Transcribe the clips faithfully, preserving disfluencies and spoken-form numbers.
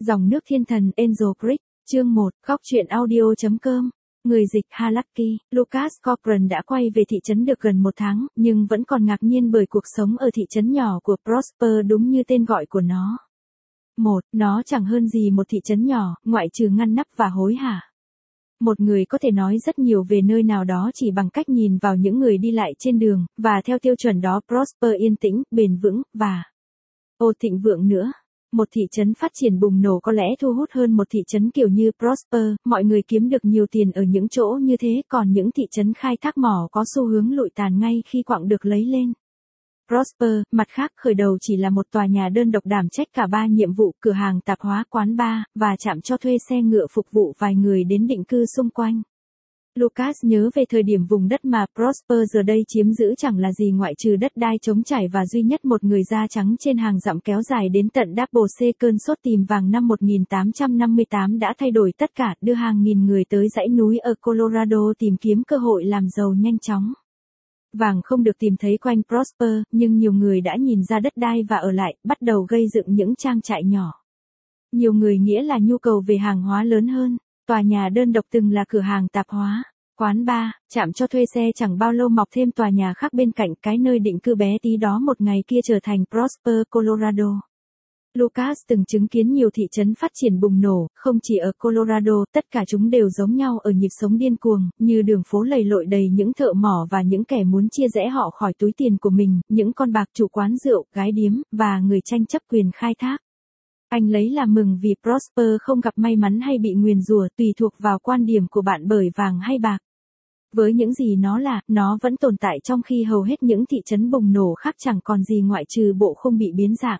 Dòng nước thiên thần Angel Creek, chương một, góc truyện audio chấm com. Người dịch Halaki, Lucas Cochran đã quay về thị trấn được gần một tháng, nhưng vẫn còn ngạc nhiên bởi cuộc sống ở thị trấn nhỏ của Prosper đúng như tên gọi của nó. Một, nó chẳng hơn gì một thị trấn nhỏ, ngoại trừ ngăn nắp và hối hả. Một người có thể nói rất nhiều về nơi nào đó chỉ bằng cách nhìn vào những người đi lại trên đường, và theo tiêu chuẩn đó Prosper yên tĩnh, bền vững, và ô thịnh vượng nữa. Một thị trấn phát triển bùng nổ có lẽ thu hút hơn một thị trấn kiểu như Prosper, mọi người kiếm được nhiều tiền ở những chỗ như thế, còn những thị trấn khai thác mỏ có xu hướng lụi tàn ngay khi quặng được lấy lên. Prosper, mặt khác, khởi đầu chỉ là một tòa nhà đơn độc đảm trách cả ba nhiệm vụ: cửa hàng tạp hóa, quán bar, và trạm cho thuê xe ngựa phục vụ vài người đến định cư xung quanh. Lucas nhớ về thời điểm vùng đất mà Prosper giờ đây chiếm giữ chẳng là gì ngoại trừ đất đai trống trải và duy nhất một người da trắng trên hàng dặm kéo dài đến tận Double C. Cơn sốt tìm vàng năm một nghìn tám trăm năm mươi tám đã thay đổi tất cả, đưa hàng nghìn người tới dãy núi ở Colorado tìm kiếm cơ hội làm giàu nhanh chóng. Vàng không được tìm thấy quanh Prosper, nhưng nhiều người đã nhìn ra đất đai và ở lại, bắt đầu gây dựng những trang trại nhỏ. Nhiều người nghĩa là nhu cầu về hàng hóa lớn hơn. Tòa nhà đơn độc từng là cửa hàng tạp hóa, quán bar, trạm cho thuê xe chẳng bao lâu mọc thêm tòa nhà khác bên cạnh. Cái nơi định cư bé tí đó một ngày kia trở thành Prosper, Colorado. Lucas từng chứng kiến nhiều thị trấn phát triển bùng nổ, không chỉ ở Colorado, tất cả chúng đều giống nhau ở nhịp sống điên cuồng, như đường phố lầy lội đầy những thợ mỏ và những kẻ muốn chia rẽ họ khỏi túi tiền của mình, những con bạc chủ quán rượu, gái điếm, và người tranh chấp quyền khai thác. Anh lấy làm mừng vì Prosper không gặp may mắn hay bị nguyền rủa, tùy thuộc vào quan điểm của bạn bởi vàng hay bạc. Với những gì nó là, nó vẫn tồn tại trong khi hầu hết những thị trấn bùng nổ khác chẳng còn gì ngoại trừ bộ không bị biến dạng.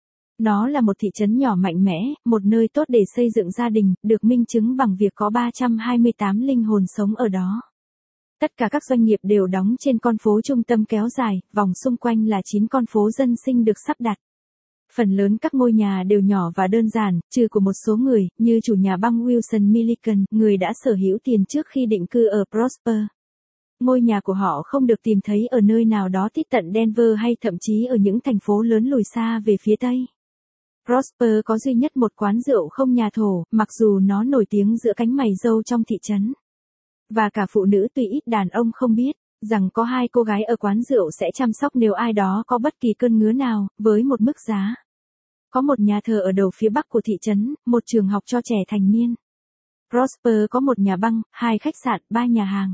Nó là một thị trấn nhỏ mạnh mẽ, một nơi tốt để xây dựng gia đình, được minh chứng bằng việc có ba trăm hai mươi tám linh hồn sống ở đó. Tất cả các doanh nghiệp đều đóng trên con phố trung tâm kéo dài, vòng xung quanh là chín con phố dân sinh được sắp đặt. Phần lớn các ngôi nhà đều nhỏ và đơn giản, trừ của một số người, như chủ nhà băng Wilson Milliken, người đã sở hữu tiền trước khi định cư ở Prosper. Ngôi nhà của họ không được tìm thấy ở nơi nào đó tít tận Denver hay thậm chí ở những thành phố lớn lùi xa về phía Tây. Prosper có duy nhất một quán rượu không nhà thổ, mặc dù nó nổi tiếng giữa cánh mày râu trong thị trấn. Và cả phụ nữ tuy ít đàn ông không biết, rằng có hai cô gái ở quán rượu sẽ chăm sóc nếu ai đó có bất kỳ cơn ngứa nào, với một mức giá. Có một nhà thờ ở đầu phía bắc của thị trấn, một trường học cho trẻ thành niên. Prosper có một nhà băng, hai khách sạn, ba nhà hàng.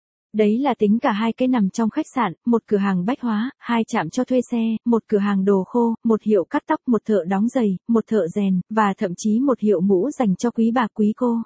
Đấy là tính cả hai cái nằm trong khách sạn, một cửa hàng bách hóa, hai trạm cho thuê xe, một cửa hàng đồ khô, một hiệu cắt tóc, một thợ đóng giày, một thợ rèn, và thậm chí một hiệu mũ dành cho quý bà quý cô.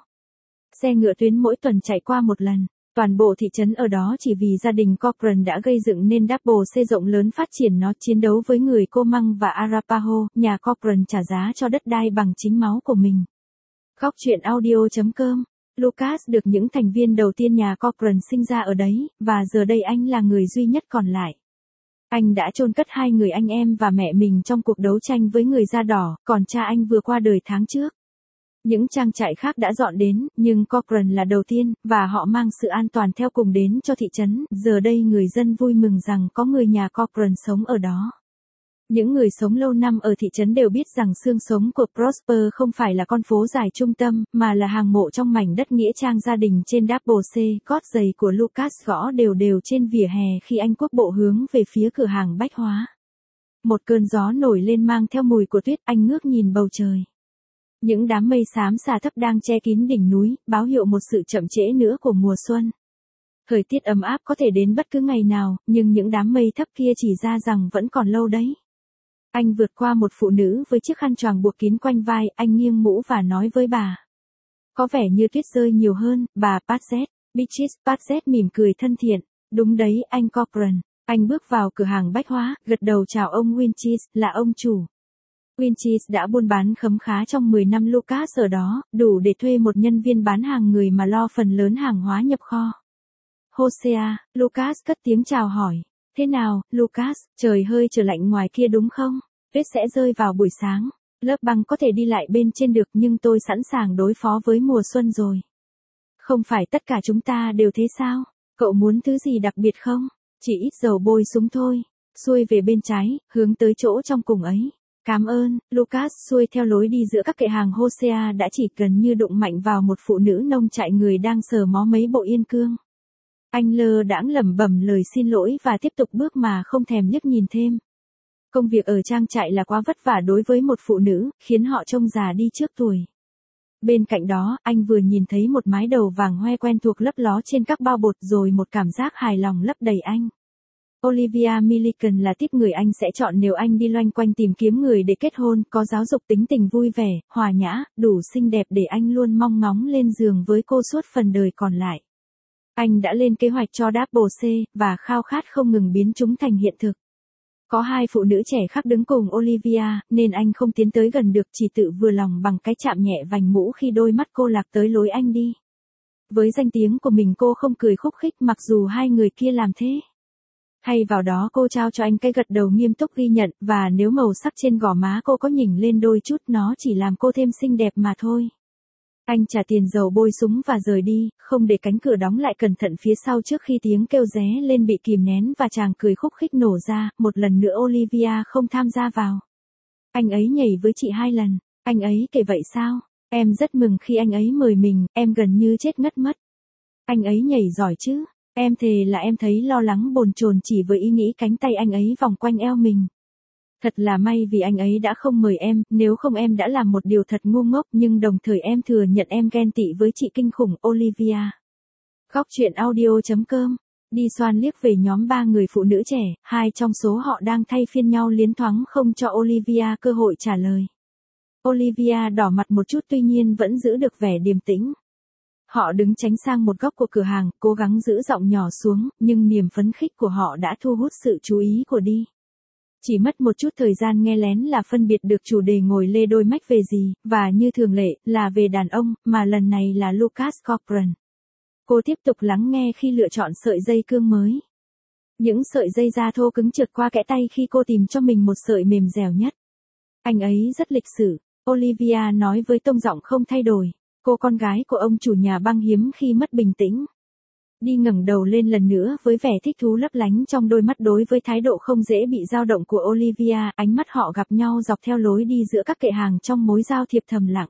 Xe ngựa tuyến mỗi tuần chạy qua một lần. Toàn bộ thị trấn ở đó chỉ vì gia đình Cochran đã gây dựng nên Double C rộng lớn phát triển nó, chiến đấu với người Comang và Arapaho. Nhà Cochran trả giá cho đất đai bằng chính máu của mình. Góc truyện audio chấm com. Lucas được những thành viên đầu tiên nhà Cochran sinh ra ở đấy, và giờ đây anh là người duy nhất còn lại. Anh đã chôn cất hai người anh em và mẹ mình trong cuộc đấu tranh với người da đỏ, còn cha anh vừa qua đời tháng trước. Những trang trại khác đã dọn đến, nhưng Cochran là đầu tiên, và họ mang sự an toàn theo cùng đến cho thị trấn. Giờ đây người dân vui mừng rằng có người nhà Cochran sống ở đó. Những người sống lâu năm ở thị trấn đều biết rằng xương sống của Prosper không phải là con phố dài trung tâm, mà là hàng mộ trong mảnh đất nghĩa trang gia đình trên Double C. Gót giày của Lucas gõ đều đều trên vỉa hè khi anh quốc bộ hướng về phía cửa hàng bách hóa. Một cơn gió nổi lên mang theo mùi của tuyết, anh ngước nhìn bầu trời. Những đám mây xám xà thấp đang che kín đỉnh núi, báo hiệu một sự chậm trễ nữa của mùa xuân. Thời tiết ấm áp có thể đến bất cứ ngày nào, nhưng những đám mây thấp kia chỉ ra rằng vẫn còn lâu đấy. Anh vượt qua một phụ nữ với chiếc khăn choàng buộc kín quanh vai, anh nghiêng mũ và nói với bà. Có vẻ như tuyết rơi nhiều hơn, bà Patsett. Beatrice Patsett mỉm cười thân thiện. Đúng đấy, anh Cochran. Anh bước vào cửa hàng bách hóa, gật đầu chào ông Winchis, là ông chủ. Winchis đã buôn bán khấm khá trong mười năm Lucas ở đó, đủ để thuê một nhân viên bán hàng người mà lo phần lớn hàng hóa nhập kho. Hosea, Lucas cất tiếng chào hỏi. Thế nào, Lucas, trời hơi trở lạnh ngoài kia đúng không? Tuyết sẽ rơi vào buổi sáng. Lớp băng có thể đi lại bên trên được nhưng tôi sẵn sàng đối phó với mùa xuân rồi. Không phải tất cả chúng ta đều thế sao? Cậu muốn thứ gì đặc biệt không? Chỉ ít dầu bôi súng thôi. Xuôi về bên trái, hướng tới chỗ trong cùng ấy. Cảm ơn, Lucas xuôi theo lối đi giữa các kệ hàng Hosea đã chỉ gần như đụng mạnh vào một phụ nữ nông trại người đang sờ mó mấy bộ yên cương. Anh lơ đãng lẩm bẩm lời xin lỗi và tiếp tục bước mà không thèm liếc nhìn thêm. Công việc ở trang trại là quá vất vả đối với một phụ nữ, khiến họ trông già đi trước tuổi. Bên cạnh đó, anh vừa nhìn thấy một mái đầu vàng hoe quen thuộc lấp ló trên các bao bột rồi một cảm giác hài lòng lấp đầy anh. Olivia Milliken là tiếp người anh sẽ chọn nếu anh đi loanh quanh tìm kiếm người để kết hôn, có giáo dục, tính tình vui vẻ, hòa nhã, đủ xinh đẹp để anh luôn mong ngóng lên giường với cô suốt phần đời còn lại. Anh đã lên kế hoạch cho Double C, và khao khát không ngừng biến chúng thành hiện thực. Có hai phụ nữ trẻ khác đứng cùng Olivia, nên anh không tiến tới gần được, chỉ tự vừa lòng bằng cái chạm nhẹ vành mũ khi đôi mắt cô lạc tới lối anh đi. Với danh tiếng của mình cô không cười khúc khích mặc dù hai người kia làm thế. Thay vào đó cô trao cho anh cái gật đầu nghiêm túc ghi nhận, và nếu màu sắc trên gò má cô có nhỉnh lên đôi chút nó chỉ làm cô thêm xinh đẹp mà thôi. Anh trả tiền dầu bôi súng và rời đi, không để cánh cửa đóng lại cẩn thận phía sau trước khi tiếng kêu ré lên bị kìm nén và chàng cười khúc khích nổ ra. Một lần nữa Olivia không tham gia vào. Anh ấy nhảy với chị hai lần. Anh ấy kể vậy sao? Em rất mừng khi anh ấy mời mình, em gần như chết ngất mất. Anh ấy nhảy giỏi chứ? Em thề là em thấy lo lắng bồn chồn chỉ với ý nghĩ cánh tay anh ấy vòng quanh eo mình. Thật là may vì anh ấy đã không mời em, nếu không em đã làm một điều thật ngu ngốc, nhưng đồng thời em thừa nhận em ghen tị với chị kinh khủng Olivia. Góc truyện audio chấm com. Đi xoan liếc về nhóm ba người phụ nữ trẻ, hai trong số họ đang thay phiên nhau liến thoáng không cho Olivia cơ hội trả lời. Olivia đỏ mặt một chút tuy nhiên vẫn giữ được vẻ điềm tĩnh. Họ đứng tránh sang một góc của cửa hàng, cố gắng giữ giọng nhỏ xuống, nhưng niềm phấn khích của họ đã thu hút sự chú ý của Đi. Chỉ mất một chút thời gian nghe lén là phân biệt được chủ đề ngồi lê đôi mách về gì, và như thường lệ, là về đàn ông, mà lần này là Lucas Cochran. Cô tiếp tục lắng nghe khi lựa chọn sợi dây cương mới. Những sợi dây da thô cứng trượt qua kẽ tay khi cô tìm cho mình một sợi mềm dẻo nhất. Anh ấy rất lịch sự, Olivia nói với tông giọng không thay đổi. Cô con gái của ông chủ nhà băng hiếm khi mất bình tĩnh. Đi ngẩng đầu lên lần nữa với vẻ thích thú lấp lánh trong đôi mắt đối với thái độ không dễ bị dao động của Olivia, ánh mắt họ gặp nhau dọc theo lối đi giữa các kệ hàng trong mối giao thiệp thầm lặng.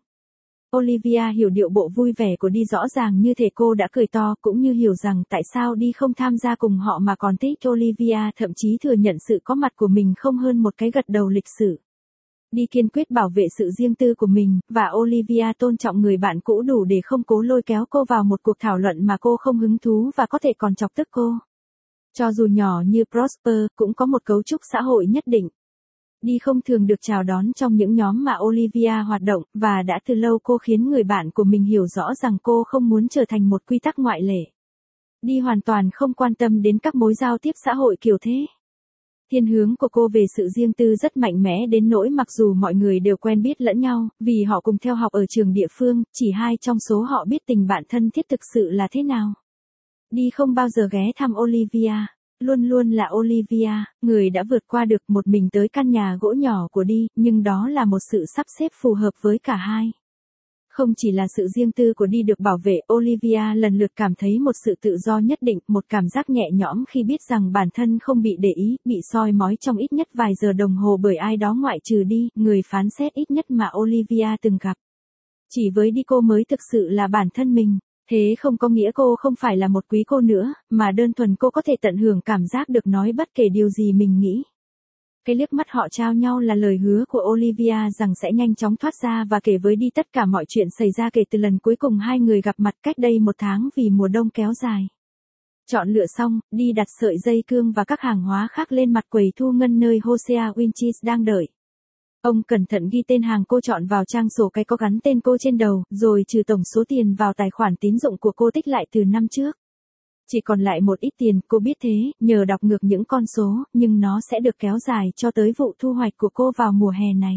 Olivia hiểu điệu bộ vui vẻ của Đi rõ ràng như thể cô đã cười to, cũng như hiểu rằng tại sao Đi không tham gia cùng họ mà còn thích Olivia, thậm chí thừa nhận sự có mặt của mình không hơn một cái gật đầu lịch sự. Đi kiên quyết bảo vệ sự riêng tư của mình, và Olivia tôn trọng người bạn cũ đủ để không cố lôi kéo cô vào một cuộc thảo luận mà cô không hứng thú và có thể còn chọc tức cô. Cho dù nhỏ như Prosper, cũng có một cấu trúc xã hội nhất định. Đi không thường được chào đón trong những nhóm mà Olivia hoạt động, và đã từ lâu cô khiến người bạn của mình hiểu rõ rằng cô không muốn trở thành một quy tắc ngoại lệ. Đi hoàn toàn không quan tâm đến các mối giao tiếp xã hội kiểu thế. Thiên hướng của cô về sự riêng tư rất mạnh mẽ đến nỗi mặc dù mọi người đều quen biết lẫn nhau, vì họ cùng theo học ở trường địa phương, chỉ hai trong số họ biết tình bạn thân thiết thực sự là thế nào. Đi không bao giờ ghé thăm Olivia, luôn luôn là Olivia, người đã vượt qua được một mình tới căn nhà gỗ nhỏ của Đi, nhưng đó là một sự sắp xếp phù hợp với cả hai. Không chỉ là sự riêng tư của Đi được bảo vệ, Olivia lần lượt cảm thấy một sự tự do nhất định, một cảm giác nhẹ nhõm khi biết rằng bản thân không bị để ý, bị soi mói trong ít nhất vài giờ đồng hồ bởi ai đó ngoại trừ Đi, người phán xét ít nhất mà Olivia từng gặp. Chỉ với Đi cô mới thực sự là bản thân mình, thế không có nghĩa cô không phải là một quý cô nữa, mà đơn thuần cô có thể tận hưởng cảm giác được nói bất kể điều gì mình nghĩ. Cái liếc mắt họ trao nhau là lời hứa của Olivia rằng sẽ nhanh chóng thoát ra và kể với Đi tất cả mọi chuyện xảy ra kể từ lần cuối cùng hai người gặp mặt cách đây một tháng vì mùa đông kéo dài. Chọn lựa xong, Đi đặt sợi dây cương và các hàng hóa khác lên mặt quầy thu ngân nơi Hosea Winchis đang đợi. Ông cẩn thận ghi tên hàng cô chọn vào trang sổ cái có gắn tên cô trên đầu, rồi trừ tổng số tiền vào tài khoản tín dụng của cô tích lại từ năm trước. Chỉ còn lại một ít tiền, cô biết thế, nhờ đọc ngược những con số, nhưng nó sẽ được kéo dài cho tới vụ thu hoạch của cô vào mùa hè này.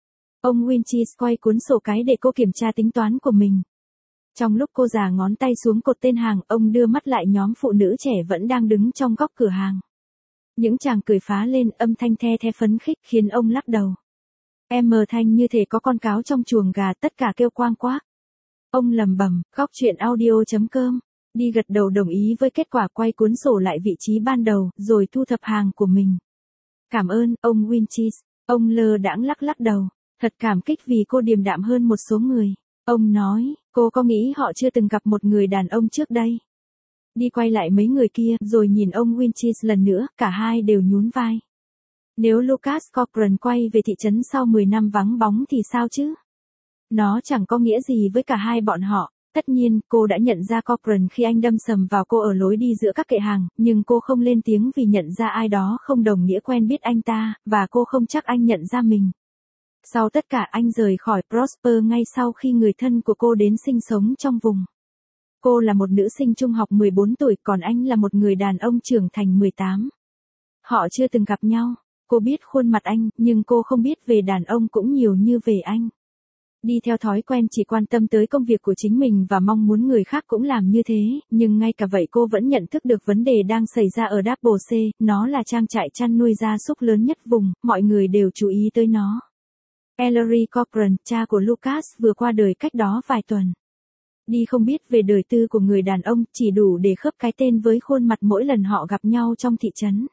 Ông Winchis quay cuốn sổ cái để cô kiểm tra tính toán của mình. Trong lúc cô già ngón tay xuống cột tên hàng, ông đưa mắt lại nhóm phụ nữ trẻ vẫn đang đứng trong góc cửa hàng. Những chàng cười phá lên, âm thanh the the phấn khích khiến ông lắc đầu. Em mờ thanh như thể có con cáo trong chuồng gà, tất cả kêu quang quác. Ông lầm bầm, góc truyện audio chấm com. Đi gật đầu đồng ý với kết quả, quay cuốn sổ lại vị trí ban đầu, rồi thu thập hàng của mình. Cảm ơn, ông Winchis. Ông lơ đãng lắc lắc đầu, thật cảm kích vì cô điềm đạm hơn một số người. Ông nói, cô có nghĩ họ chưa từng gặp một người đàn ông trước đây? Đi quay lại mấy người kia, rồi nhìn ông Winchis lần nữa, cả hai đều nhún vai. Nếu Lucas Cochran quay về thị trấn sau mười năm vắng bóng thì sao chứ? Nó chẳng có nghĩa gì với cả hai bọn họ. Tất nhiên, cô đã nhận ra Cochran khi anh đâm sầm vào cô ở lối đi giữa các kệ hàng, nhưng cô không lên tiếng vì nhận ra ai đó không đồng nghĩa quen biết anh ta, và cô không chắc anh nhận ra mình. Sau tất cả anh rời khỏi Prosper ngay sau khi người thân của cô đến sinh sống trong vùng. Cô là một nữ sinh trung học mười bốn tuổi, còn anh là một người đàn ông trưởng thành mười tám. Họ chưa từng gặp nhau. Cô biết khuôn mặt anh, nhưng cô không biết về đàn ông cũng nhiều như về anh. Đi theo thói quen chỉ quan tâm tới công việc của chính mình và mong muốn người khác cũng làm như thế, nhưng ngay cả vậy cô vẫn nhận thức được vấn đề đang xảy ra ở Double C, nó là trang trại chăn nuôi gia súc lớn nhất vùng, mọi người đều chú ý tới nó. Ellery Cochran, cha của Lucas, vừa qua đời cách đó vài tuần. Đi không biết về đời tư của người đàn ông, chỉ đủ để khớp cái tên với khuôn mặt mỗi lần họ gặp nhau trong thị trấn.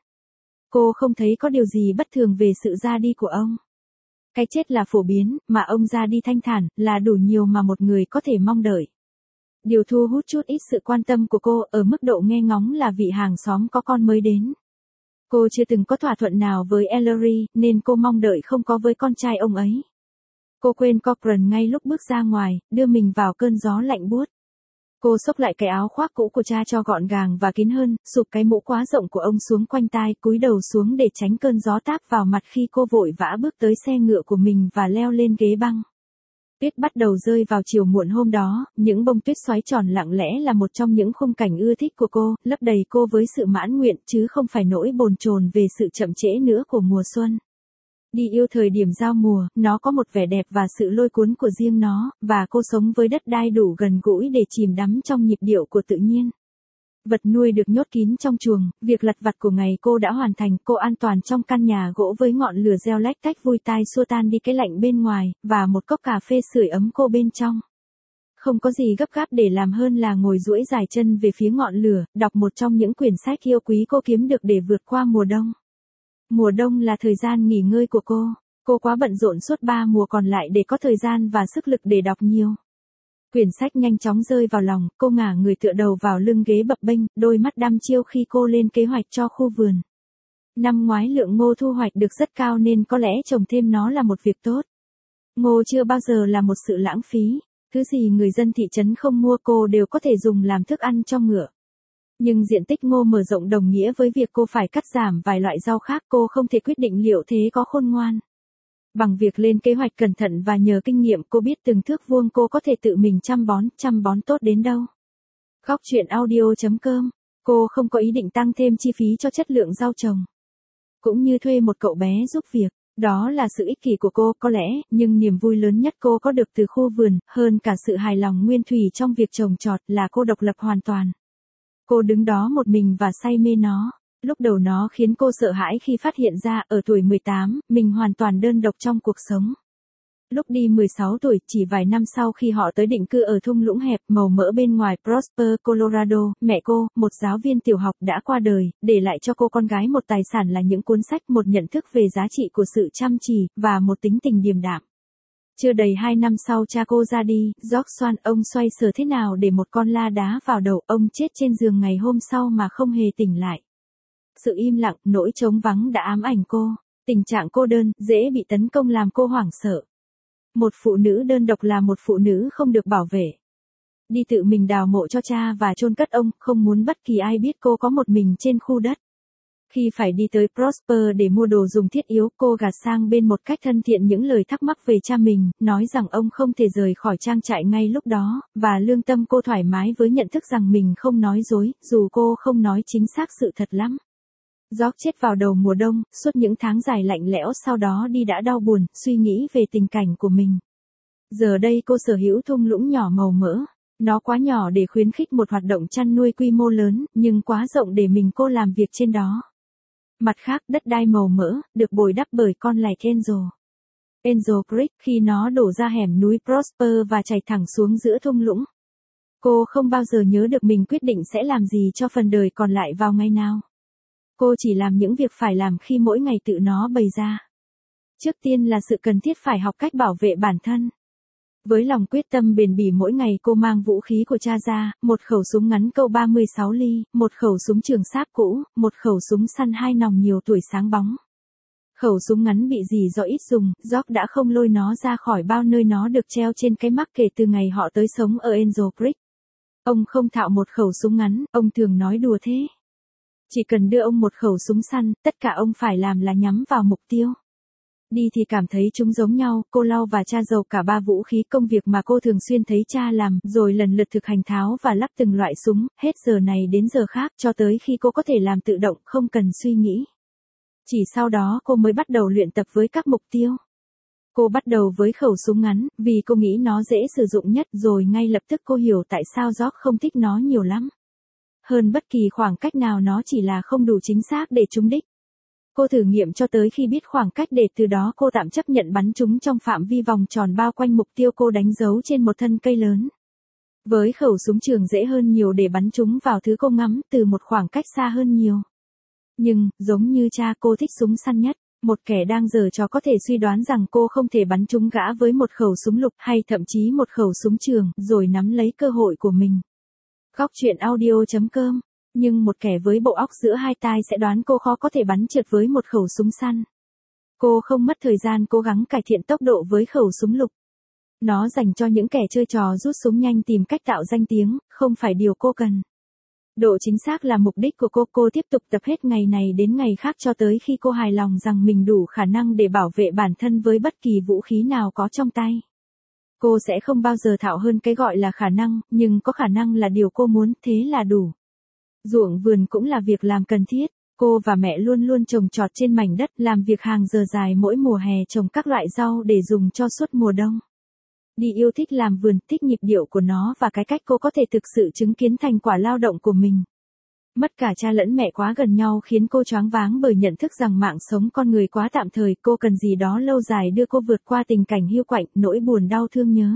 Cô không thấy có điều gì bất thường về sự ra đi của ông. Cái chết là phổ biến, mà ông ra đi thanh thản, là đủ nhiều mà một người có thể mong đợi. Điều thu hút chút ít sự quan tâm của cô ở mức độ nghe ngóng là vị hàng xóm có con mới đến. Cô chưa từng có thỏa thuận nào với Ellery, nên cô mong đợi không có với con trai ông ấy. Cô quên Cochran ngay lúc bước ra ngoài, đưa mình vào cơn gió lạnh buốt. Cô xốc lại cái áo khoác cũ của cha cho gọn gàng và kín hơn, sụp cái mũ quá rộng của ông xuống quanh tai, cúi đầu xuống để tránh cơn gió táp vào mặt khi cô vội vã bước tới xe ngựa của mình và leo lên ghế băng. Tuyết bắt đầu rơi vào chiều muộn hôm đó, những bông tuyết xoáy tròn lặng lẽ là một trong những khung cảnh ưa thích của cô, lấp đầy cô với sự mãn nguyện chứ không phải nỗi bồn chồn về sự chậm trễ nữa của mùa xuân. Đi yêu thời điểm giao mùa, nó có một vẻ đẹp và sự lôi cuốn của riêng nó, và cô sống với đất đai đủ gần gũi để chìm đắm trong nhịp điệu của tự nhiên. Vật nuôi được nhốt kín trong chuồng, việc lặt vặt của ngày cô đã hoàn thành, cô an toàn trong căn nhà gỗ với ngọn lửa reo lách tách vui tai xua tan đi cái lạnh bên ngoài, và một cốc cà phê sưởi ấm cô bên trong. Không có gì gấp gáp để làm hơn là ngồi duỗi dài chân về phía ngọn lửa, đọc một trong những quyển sách yêu quý cô kiếm được để vượt qua mùa đông. Mùa đông là thời gian nghỉ ngơi của cô. Cô quá bận rộn suốt ba mùa còn lại để có thời gian và sức lực để đọc nhiều. Quyển sách nhanh chóng rơi vào lòng, cô ngả người tựa đầu vào lưng ghế bập bênh, đôi mắt đăm chiêu khi cô lên kế hoạch cho khu vườn. Năm ngoái lượng ngô thu hoạch được rất cao nên có lẽ trồng thêm nó là một việc tốt. Ngô chưa bao giờ là một sự lãng phí. Thứ gì người dân thị trấn không mua cô đều có thể dùng làm thức ăn cho ngựa. Nhưng diện tích ngô mở rộng đồng nghĩa với việc cô phải cắt giảm vài loại rau khác, cô không thể quyết định liệu thế có khôn ngoan. Bằng việc lên kế hoạch cẩn thận và nhờ kinh nghiệm, cô biết từng thước vuông cô có thể tự mình chăm bón, chăm bón tốt đến đâu. Góc chuyện audio chấm com. Cô không có ý định tăng thêm chi phí cho chất lượng rau trồng. Cũng như thuê một cậu bé giúp việc. Đó là sự ích kỷ của cô có lẽ, nhưng niềm vui lớn nhất cô có được từ khu vườn, hơn cả sự hài lòng nguyên thủy trong việc trồng trọt, là cô độc lập hoàn toàn. Cô đứng đó một mình và say mê nó. Lúc đầu nó khiến cô sợ hãi khi phát hiện ra, ở tuổi mười tám, mình hoàn toàn đơn độc trong cuộc sống. Lúc đi mười sáu tuổi, chỉ vài năm sau khi họ tới định cư ở thung lũng hẹp màu mỡ bên ngoài Prosper, Colorado, mẹ cô, một giáo viên tiểu học, đã qua đời, để lại cho cô con gái một tài sản là những cuốn sách, một nhận thức về giá trị của sự chăm chỉ, và một tính tình điềm đạm. Chưa đầy hai năm sau cha cô ra đi, George Swan, ông xoay sở thế nào để một con la đá vào đầu, ông chết trên giường ngày hôm sau mà không hề tỉnh lại. Sự im lặng, nỗi trống vắng đã ám ảnh cô. Tình trạng cô đơn, dễ bị tấn công làm cô hoảng sợ. Một phụ nữ đơn độc là một phụ nữ không được bảo vệ. Đi tự mình đào mộ cho cha và chôn cất ông, không muốn bất kỳ ai biết cô có một mình trên khu đất. Khi phải đi tới Prosper để mua đồ dùng thiết yếu, cô gạt sang bên một cách thân thiện những lời thắc mắc về cha mình, nói rằng ông không thể rời khỏi trang trại ngay lúc đó, và lương tâm cô thoải mái với nhận thức rằng mình không nói dối, dù cô không nói chính xác sự thật lắm. George chết vào đầu mùa đông, suốt những tháng dài lạnh lẽo sau đó đi đã đau buồn, suy nghĩ về tình cảnh của mình. Giờ đây cô sở hữu thung lũng nhỏ màu mỡ. Nó quá nhỏ để khuyến khích một hoạt động chăn nuôi quy mô lớn, nhưng quá rộng để mình cô làm việc trên đó. Mặt khác, đất đai màu mỡ, được bồi đắp bởi con lạch Angel. Angel Creek, khi nó đổ ra hẻm núi Prosper và chảy thẳng xuống giữa thung lũng. Cô không bao giờ nhớ được mình quyết định sẽ làm gì cho phần đời còn lại vào ngày nào. Cô chỉ làm những việc phải làm khi mỗi ngày tự nó bày ra. Trước tiên là sự cần thiết phải học cách bảo vệ bản thân. Với lòng quyết tâm bền bỉ mỗi ngày cô mang vũ khí của cha ra, một khẩu súng ngắn câu ba mươi sáu ly, một khẩu súng trường sáp cũ, một khẩu súng săn hai nòng nhiều tuổi sáng bóng. Khẩu súng ngắn bị dỉ do ít dùng, George đã không lôi nó ra khỏi bao nơi nó được treo trên cái mắc kể từ ngày họ tới sống ở Angel Creek. Ông không thạo một khẩu súng ngắn, ông thường nói đùa thế. Chỉ cần đưa ông một khẩu súng săn, tất cả ông phải làm là nhắm vào mục tiêu. Đi thì cảm thấy chúng giống nhau, cô lau và cha giàu cả ba vũ khí công việc mà cô thường xuyên thấy cha làm, rồi lần lượt thực hành tháo và lắp từng loại súng, hết giờ này đến giờ khác, cho tới khi cô có thể làm tự động, không cần suy nghĩ. Chỉ sau đó cô mới bắt đầu luyện tập với các mục tiêu. Cô bắt đầu với khẩu súng ngắn, vì cô nghĩ nó dễ sử dụng nhất, rồi ngay lập tức cô hiểu tại sao George không thích nó nhiều lắm. Hơn bất kỳ khoảng cách nào nó chỉ là không đủ chính xác để trúng đích. Cô thử nghiệm cho tới khi biết khoảng cách để từ đó cô tạm chấp nhận bắn chúng trong phạm vi vòng tròn bao quanh mục tiêu cô đánh dấu trên một thân cây lớn. Với khẩu súng trường dễ hơn nhiều để bắn chúng vào thứ cô ngắm từ một khoảng cách xa hơn nhiều. Nhưng, giống như cha cô thích súng săn nhất, một kẻ đang giở trò có thể suy đoán rằng cô không thể bắn trúng gã với một khẩu súng lục hay thậm chí một khẩu súng trường, rồi nắm lấy cơ hội của mình. Góc truyện audio chấm com. Nhưng một kẻ với bộ óc giữa hai tai sẽ đoán cô khó có thể bắn trượt với một khẩu súng săn. Cô không mất thời gian cố gắng cải thiện tốc độ với khẩu súng lục. Nó dành cho những kẻ chơi trò rút súng nhanh tìm cách tạo danh tiếng, không phải điều cô cần. Độ chính xác là mục đích của cô. Cô tiếp tục tập hết ngày này đến ngày khác cho tới khi cô hài lòng rằng mình đủ khả năng để bảo vệ bản thân với bất kỳ vũ khí nào có trong tay. Cô sẽ không bao giờ thạo hơn cái gọi là khả năng, nhưng có khả năng là điều cô muốn, thế là đủ. Ruộng vườn cũng là việc làm cần thiết. Cô và mẹ luôn luôn trồng trọt trên mảnh đất, làm việc hàng giờ dài mỗi mùa hè trồng các loại rau để dùng cho suốt mùa đông. Đi yêu thích làm vườn, thích nhịp điệu của nó và cái cách cô có thể thực sự chứng kiến thành quả lao động của mình. Mất cả cha lẫn mẹ quá gần nhau khiến cô choáng váng bởi nhận thức rằng mạng sống con người quá tạm thời, cô cần gì đó lâu dài đưa cô vượt qua tình cảnh hiu quạnh, nỗi buồn đau thương nhớ.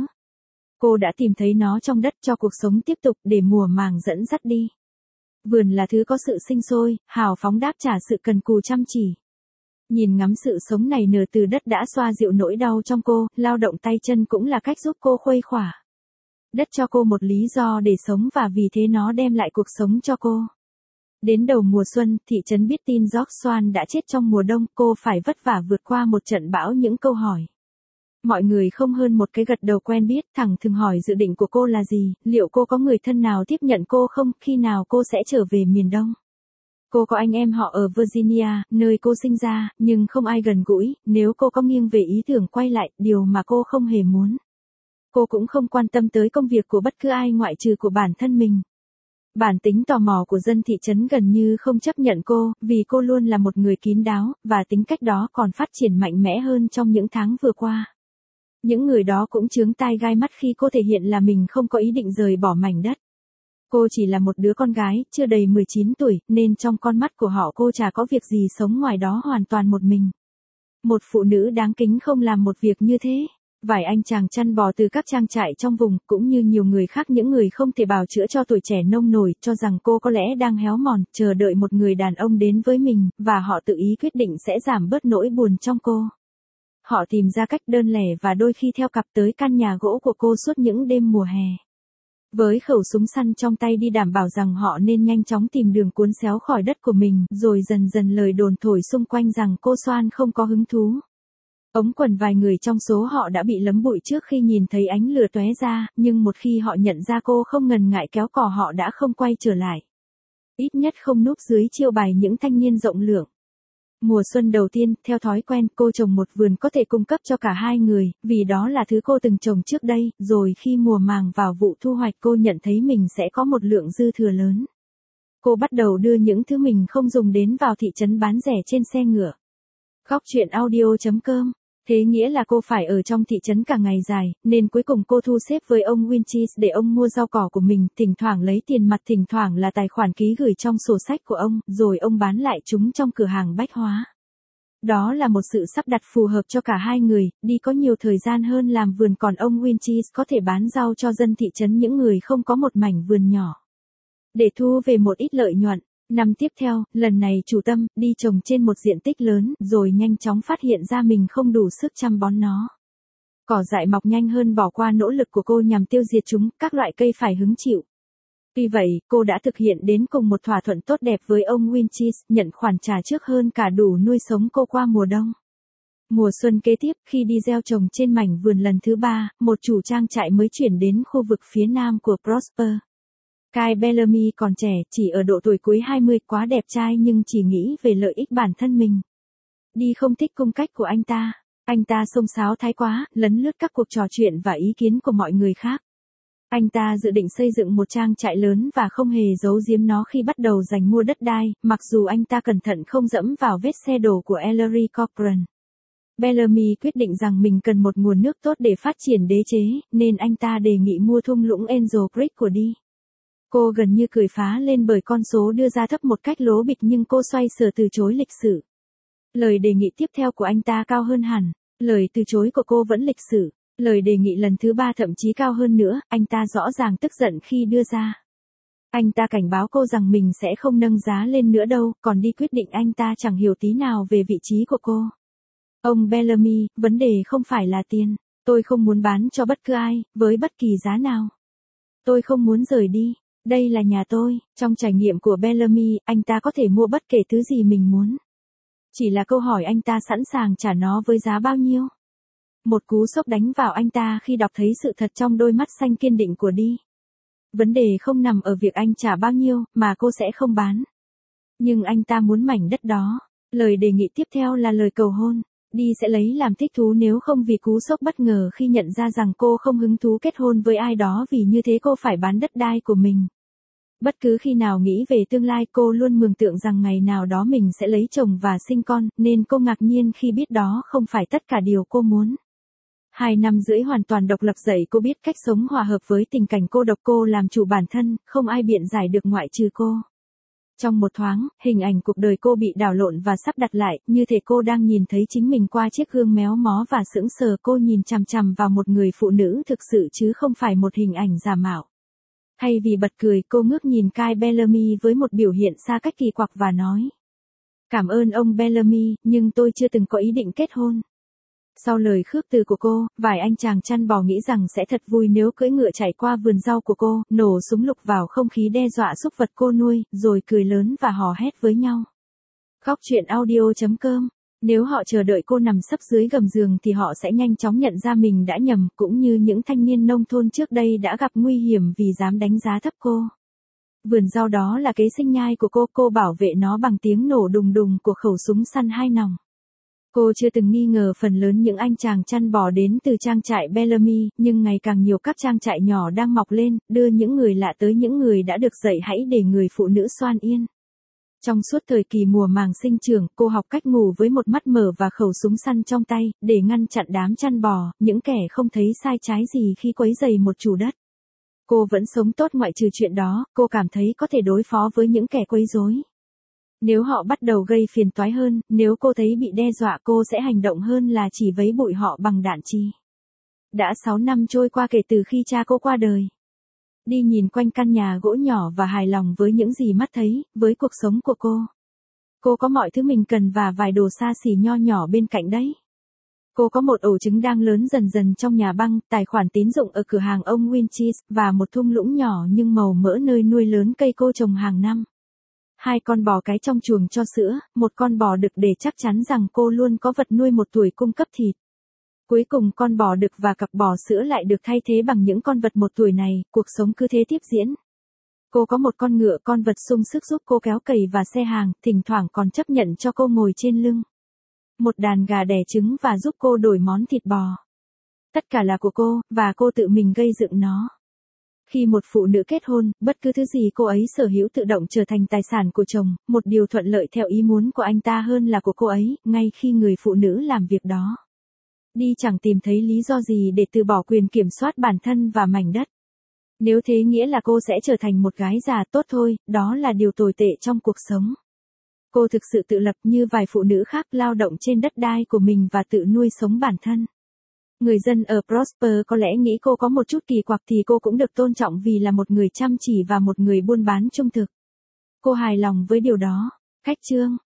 Cô đã tìm thấy nó trong đất cho cuộc sống tiếp tục để mùa màng dẫn dắt đi. Vườn là thứ có sự sinh sôi, hào phóng đáp trả sự cần cù chăm chỉ. Nhìn ngắm sự sống này nở từ đất đã xoa dịu nỗi đau trong cô, lao động tay chân cũng là cách giúp cô khuây khỏa. Đất cho cô một lý do để sống và vì thế nó đem lại cuộc sống cho cô. Đến đầu mùa xuân, thị trấn biết tin George Swan đã chết trong mùa đông, cô phải vất vả vượt qua một trận bão những câu hỏi. Mọi người không hơn một cái gật đầu quen biết, thẳng thừng hỏi dự định của cô là gì, liệu cô có người thân nào tiếp nhận cô không, khi nào cô sẽ trở về miền Đông. Cô có anh em họ ở Virginia, nơi cô sinh ra, nhưng không ai gần gũi, nếu cô có nghiêng về ý tưởng quay lại, điều mà cô không hề muốn. Cô cũng không quan tâm tới công việc của bất cứ ai ngoại trừ của bản thân mình. Bản tính tò mò của dân thị trấn gần như không chấp nhận cô, vì cô luôn là một người kín đáo, và tính cách đó còn phát triển mạnh mẽ hơn trong những tháng vừa qua. Những người đó cũng chướng tai gai mắt khi cô thể hiện là mình không có ý định rời bỏ mảnh đất. Cô chỉ là một đứa con gái, chưa đầy mười chín tuổi, nên trong con mắt của họ cô chả có việc gì sống ngoài đó hoàn toàn một mình. Một phụ nữ đáng kính không làm một việc như thế. Vài anh chàng chăn bò từ các trang trại trong vùng, cũng như nhiều người khác, những người không thể bào chữa cho tuổi trẻ nông nổi, cho rằng cô có lẽ đang héo mòn, chờ đợi một người đàn ông đến với mình, và họ tự ý quyết định sẽ giảm bớt nỗi buồn trong cô. Họ tìm ra cách đơn lẻ và đôi khi theo cặp tới căn nhà gỗ của cô suốt những đêm mùa hè. Với khẩu súng săn trong tay đi đảm bảo rằng họ nên nhanh chóng tìm đường cuốn xéo khỏi đất của mình, rồi dần dần lời đồn thổi xung quanh rằng cô Swan không có hứng thú. Ống quần vài người trong số họ đã bị lấm bụi trước khi nhìn thấy ánh lửa tóe ra, nhưng một khi họ nhận ra cô không ngần ngại kéo cò họ đã không quay trở lại. Ít nhất không núp dưới chiêu bài những thanh niên rộng lượng. Mùa xuân đầu tiên, theo thói quen, cô trồng một vườn có thể cung cấp cho cả hai người, vì đó là thứ cô từng trồng trước đây, rồi khi mùa màng vào vụ thu hoạch cô nhận thấy mình sẽ có một lượng dư thừa lớn. Cô bắt đầu đưa những thứ mình không dùng đến vào thị trấn bán rẻ trên xe ngựa. Góc truyện audio chấm com. Thế nghĩa là cô phải ở trong thị trấn cả ngày dài, nên cuối cùng cô thu xếp với ông Winchis để ông mua rau cỏ của mình, thỉnh thoảng lấy tiền mặt, thỉnh thoảng là tài khoản ký gửi trong sổ sách của ông, rồi ông bán lại chúng trong cửa hàng bách hóa. Đó là một sự sắp đặt phù hợp cho cả hai người, đi có nhiều thời gian hơn làm vườn, còn ông Winchis có thể bán rau cho dân thị trấn, những người không có một mảnh vườn nhỏ, để thu về một ít lợi nhuận. Năm tiếp theo, lần này chủ tâm, đi trồng trên một diện tích lớn, rồi nhanh chóng phát hiện ra mình không đủ sức chăm bón nó. Cỏ dại mọc nhanh hơn bỏ qua nỗ lực của cô nhằm tiêu diệt chúng, các loại cây phải hứng chịu. Tuy vậy, cô đã thực hiện đến cùng một thỏa thuận tốt đẹp với ông Winchis, nhận khoản trả trước hơn cả đủ nuôi sống cô qua mùa đông. Mùa xuân kế tiếp, khi đi gieo trồng trên mảnh vườn lần thứ ba, một chủ trang trại mới chuyển đến khu vực phía nam của Prosper. Kyle Bellamy còn trẻ, chỉ ở độ tuổi cuối hai mươi, quá đẹp trai nhưng chỉ nghĩ về lợi ích bản thân mình. Đi không thích cung cách của anh ta. Anh ta xông xáo thái quá, lấn lướt các cuộc trò chuyện và ý kiến của mọi người khác. Anh ta dự định xây dựng một trang trại lớn và không hề giấu giếm nó khi bắt đầu giành mua đất đai, mặc dù anh ta cẩn thận không dẫm vào vết xe đổ của Ellery Cochran. Bellamy quyết định rằng mình cần một nguồn nước tốt để phát triển đế chế, nên anh ta đề nghị mua thung lũng Angel Creek của Dee. Cô gần như cười phá lên bởi con số đưa ra thấp một cách lố bịch, nhưng cô xoay sở từ chối lịch sự. Lời đề nghị tiếp theo của anh ta cao hơn hẳn. Lời từ chối của cô vẫn lịch sự. Lời đề nghị lần thứ ba thậm chí cao hơn nữa, anh ta rõ ràng tức giận khi đưa ra. Anh ta cảnh báo cô rằng mình sẽ không nâng giá lên nữa đâu, còn đi quyết định anh ta chẳng hiểu tí nào về vị trí của cô. Ông Bellamy, vấn đề không phải là tiền. Tôi không muốn bán cho bất cứ ai, với bất kỳ giá nào. Tôi không muốn rời đi. Đây là nhà tôi. Trong trải nghiệm của Bellamy, anh ta có thể mua bất kể thứ gì mình muốn. Chỉ là câu hỏi anh ta sẵn sàng trả nó với giá bao nhiêu. Một cú sốc đánh vào anh ta khi đọc thấy sự thật trong đôi mắt xanh kiên định của Dee. Vấn đề không nằm ở việc anh trả bao nhiêu, mà cô sẽ không bán. Nhưng anh ta muốn mảnh đất đó. Lời đề nghị tiếp theo là lời cầu hôn. Dee sẽ lấy làm thích thú nếu không vì cú sốc bất ngờ khi nhận ra rằng cô không hứng thú kết hôn với ai đó, vì như thế cô phải bán đất đai của mình. Bất cứ khi nào nghĩ về tương lai, cô luôn mường tượng rằng ngày nào đó mình sẽ lấy chồng và sinh con, nên cô ngạc nhiên khi biết đó không phải tất cả điều cô muốn. Hai năm rưỡi hoàn toàn độc lập dạy cô biết cách sống hòa hợp với tình cảnh cô độc, cô làm chủ bản thân, không ai biện giải được ngoại trừ cô. Trong một thoáng, hình ảnh cuộc đời cô bị đảo lộn và sắp đặt lại, như thể cô đang nhìn thấy chính mình qua chiếc gương méo mó và sững sờ. Cô nhìn chằm chằm vào một người phụ nữ thực sự chứ không phải một hình ảnh giả mạo. Thay vì bật cười, cô ngước nhìn Kyle Bellamy với một biểu hiện xa cách kỳ quặc và nói: Cảm ơn ông Bellamy, nhưng tôi chưa từng có ý định kết hôn. Sau lời khước từ của cô, vài anh chàng chăn bò nghĩ rằng sẽ thật vui nếu cưỡi ngựa chạy qua vườn rau của cô, nổ súng lục vào không khí đe dọa súc vật cô nuôi, rồi cười lớn và hò hét với nhau. Khóc chuyện audio chấm com. Nếu họ chờ đợi cô nằm sấp dưới gầm giường thì họ sẽ nhanh chóng nhận ra mình đã nhầm, cũng như những thanh niên nông thôn trước đây đã gặp nguy hiểm vì dám đánh giá thấp cô. Vườn rau đó là kế sinh nhai của cô, cô bảo vệ nó bằng tiếng nổ đùng đùng của khẩu súng săn hai nòng. Cô chưa từng nghi ngờ phần lớn những anh chàng chăn bò đến từ trang trại Bellamy, nhưng ngày càng nhiều các trang trại nhỏ đang mọc lên, đưa những người lạ tới những người đã được dạy hãy để người phụ nữ xoan yên. Trong suốt thời kỳ mùa màng sinh trưởng, cô học cách ngủ với một mắt mở và khẩu súng săn trong tay, để ngăn chặn đám chăn bò, những kẻ không thấy sai trái gì khi quấy rầy một chủ đất. Cô vẫn sống tốt ngoại trừ chuyện đó, cô cảm thấy có thể đối phó với những kẻ quấy rối. Nếu họ bắt đầu gây phiền toái hơn, nếu cô thấy bị đe dọa, cô sẽ hành động hơn là chỉ vấy bụi họ bằng đạn chì. Đã sáu năm trôi qua kể từ khi cha cô qua đời. Đi nhìn quanh căn nhà gỗ nhỏ và hài lòng với những gì mắt thấy, với cuộc sống của cô. Cô có mọi thứ mình cần và vài đồ xa xỉ nho nhỏ bên cạnh đấy. Cô có một ổ trứng đang lớn dần dần trong nhà băng, tài khoản tín dụng ở cửa hàng ông Winchis, và một thung lũng nhỏ nhưng màu mỡ nơi nuôi lớn cây cô trồng hàng năm. Hai con bò cái trong chuồng cho sữa, một con bò đực để chắc chắn rằng cô luôn có vật nuôi một tuổi cung cấp thịt. Cuối cùng con bò đực và cặp bò sữa lại được thay thế bằng những con vật một tuổi này, cuộc sống cứ thế tiếp diễn. Cô có một con ngựa, con vật sung sức giúp cô kéo cày và xe hàng, thỉnh thoảng còn chấp nhận cho cô ngồi trên lưng. Một đàn gà đẻ trứng và giúp cô đổi món thịt bò. Tất cả là của cô, và cô tự mình gây dựng nó. Khi một phụ nữ kết hôn, bất cứ thứ gì cô ấy sở hữu tự động trở thành tài sản của chồng, một điều thuận lợi theo ý muốn của anh ta hơn là của cô ấy, ngay khi người phụ nữ làm việc đó. Đi chẳng tìm thấy lý do gì để từ bỏ quyền kiểm soát bản thân và mảnh đất. Nếu thế nghĩa là cô sẽ trở thành một gái già tốt thôi, đó là điều tồi tệ trong cuộc sống. Cô thực sự tự lập như vài phụ nữ khác, lao động trên đất đai của mình và tự nuôi sống bản thân. Người dân ở Prosper có lẽ nghĩ cô có một chút kỳ quặc, thì cô cũng được tôn trọng vì là một người chăm chỉ và một người buôn bán trung thực. Cô hài lòng với điều đó. Khách chương.